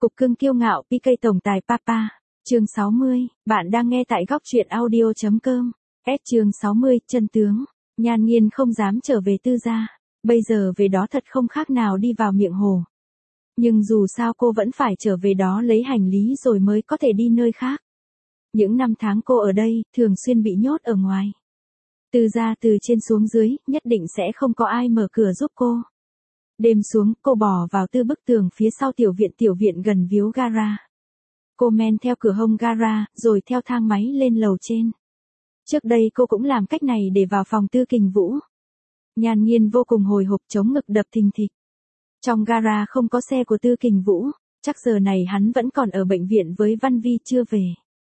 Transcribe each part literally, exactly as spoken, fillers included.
Cục cưng kiêu ngạo pê ca tổng tài Papa. Chương sáu mươi, bạn đang nghe tại góc truyện audio chấm com. S chương sáu mươi, chân tướng. Nhan Nghiên không dám trở về Tư gia. Bây giờ về đó thật không khác nào đi vào miệng hồ. Nhưng dù sao cô vẫn phải trở về đó lấy hành lý rồi mới có thể đi nơi khác. Những năm tháng cô ở đây, thường xuyên bị nhốt ở ngoài. Tư gia từ trên xuống dưới, nhất định sẽ không có ai mở cửa giúp cô. Đêm xuống, cô bò vào tư bức tường phía sau tiểu viện tiểu viện gần víu gara. Cô men theo cửa hông gara, rồi theo thang máy lên lầu trên. Trước đây cô cũng làm cách này để vào phòng Tư Kình Vũ. Nhan Nghiên vô cùng hồi hộp, chống ngực đập thình thịch. Trong gara không có xe của Tư Kình Vũ, chắc giờ này hắn vẫn còn ở bệnh viện với Văn Vi chưa về.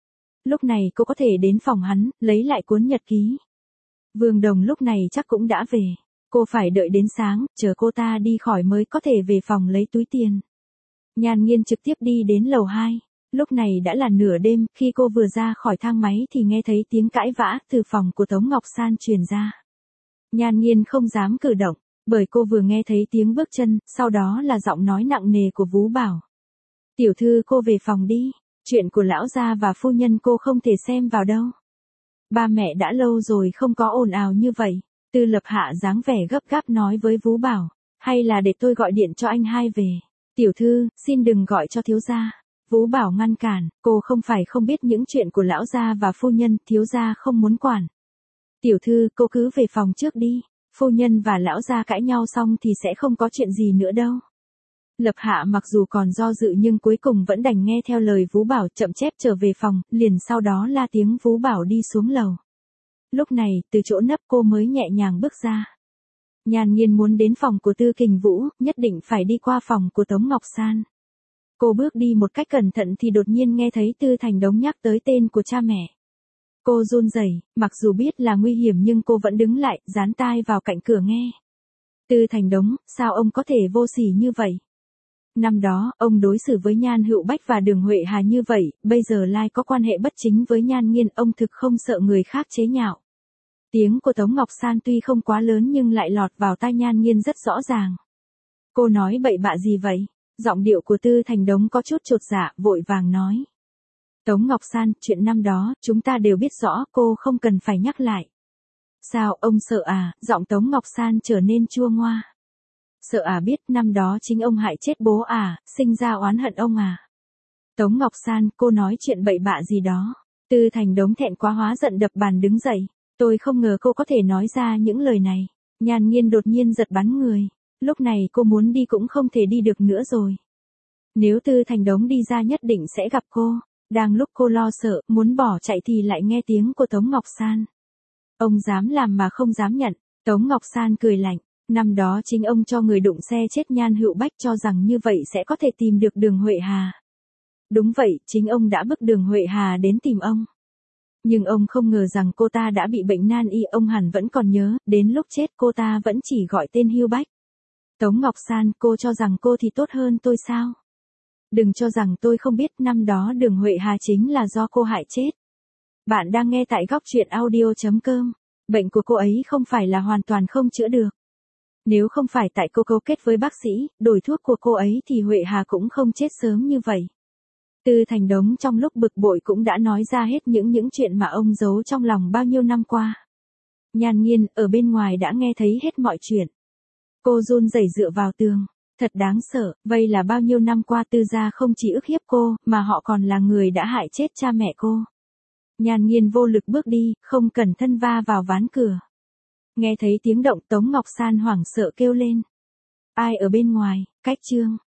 Lúc này cô có thể đến phòng hắn, lấy lại cuốn nhật ký. Vương Đồng lúc này chắc cũng đã về. Cô phải đợi đến sáng, chờ cô ta đi khỏi mới có thể về phòng lấy túi tiền. Nhan Nghiên trực tiếp đi đến lầu hai. Lúc này đã là nửa đêm, khi cô vừa ra khỏi thang máy thì nghe thấy tiếng cãi vã từ phòng của Tống Ngọc San truyền ra. Nhan Nghiên không dám cử động, bởi cô vừa nghe thấy tiếng bước chân, sau đó là giọng nói nặng nề của Vú Bảo. Tiểu thư cô về phòng đi, chuyện của lão gia và phu nhân cô không thể xem vào đâu. Ba mẹ đã lâu rồi không có ồn ào như vậy. Tư Lập Hạ dáng vẻ gấp gáp nói với Vú Bảo, hay là để tôi gọi điện cho anh hai về. Tiểu thư, xin đừng gọi cho thiếu gia. Vú Bảo ngăn cản, cô không phải không biết những chuyện của lão gia và phu nhân, thiếu gia không muốn quản. Tiểu thư, cô cứ về phòng trước đi, phu nhân và lão gia cãi nhau xong thì sẽ không có chuyện gì nữa đâu. Lập Hạ mặc dù còn do dự nhưng cuối cùng vẫn đành nghe theo lời Vú Bảo, chậm chép trở về phòng, liền sau đó la tiếng Vú Bảo đi xuống lầu. Lúc này, từ chỗ nấp cô mới nhẹ nhàng bước ra. Nhan Nghiên muốn đến phòng của Tư Kình Vũ, nhất định phải đi qua phòng của Tống Ngọc San. Cô bước đi một cách cẩn thận thì đột nhiên nghe thấy Tư Thành Đống nhắc tới tên của cha mẹ. Cô run rẩy, mặc dù biết là nguy hiểm nhưng cô vẫn đứng lại, dán tai vào cạnh cửa nghe. Tư Thành Đống, sao ông có thể vô sỉ như vậy? Năm đó, ông đối xử với Nhan Hữu Bách và Đường Huệ Hà như vậy, bây giờ lại có quan hệ bất chính với Nhan Nghiên, ông thực không sợ người khác chế nhạo. Tiếng của Tống Ngọc San tuy không quá lớn nhưng lại lọt vào tai Nhan Nghiên rất rõ ràng. Cô nói bậy bạ gì vậy? Giọng điệu của Tư Thành Đống có chút chột dạ, vội vàng nói. Tống Ngọc San, chuyện năm đó, chúng ta đều biết rõ, cô không cần phải nhắc lại. Sao, ông sợ à? Giọng Tống Ngọc San trở nên chua ngoa. Sợ à, biết năm đó chính ông hại chết bố à, sinh ra oán hận ông à. Tống Ngọc San, cô nói chuyện bậy bạ gì đó. Tư Thành Đống thẹn quá hóa giận đập bàn đứng dậy. Tôi không ngờ cô có thể nói ra những lời này. Nhan Nghiên đột nhiên giật bắn người. Lúc này cô muốn đi cũng không thể đi được nữa rồi. Nếu Tư Thành Đống đi ra nhất định sẽ gặp cô. Đang lúc cô lo sợ, muốn bỏ chạy thì lại nghe tiếng của Tống Ngọc San. Ông dám làm mà không dám nhận. Tống Ngọc San cười lạnh. Năm đó chính ông cho người đụng xe chết Nhan Hữu Bách, cho rằng như vậy sẽ có thể tìm được Đường Huệ Hà. Đúng vậy, chính ông đã bức Đường Huệ Hà đến tìm ông. Nhưng ông không ngờ rằng cô ta đã bị bệnh nan y, ông hẳn vẫn còn nhớ, đến lúc chết cô ta vẫn chỉ gọi tên Hữu Bách. Tống Ngọc San, cô cho rằng cô thì tốt hơn tôi sao? Đừng cho rằng tôi không biết, năm đó Đường Huệ Hà chính là do cô hại chết. Bạn đang nghe tại góc truyện audio chấm com. Bệnh của cô ấy không phải là hoàn toàn không chữa được. Nếu không phải tại cô cấu kết với bác sĩ, đổi thuốc của cô ấy thì Huệ Hà cũng không chết sớm như vậy. Tư Thành Đống trong lúc bực bội cũng đã nói ra hết những những chuyện mà ông giấu trong lòng bao nhiêu năm qua. Nhan Nghiên ở bên ngoài đã nghe thấy hết mọi chuyện. Cô run rẩy dựa vào tường. Thật đáng sợ, vậy là bao nhiêu năm qua Tư gia không chỉ ức hiếp cô, mà họ còn là người đã hại chết cha mẹ cô. Nhan Nghiên vô lực bước đi, không cẩn thận va vào ván cửa. Nghe thấy tiếng động Tống Ngọc San hoảng sợ kêu lên. Ai ở bên ngoài? Cách chương.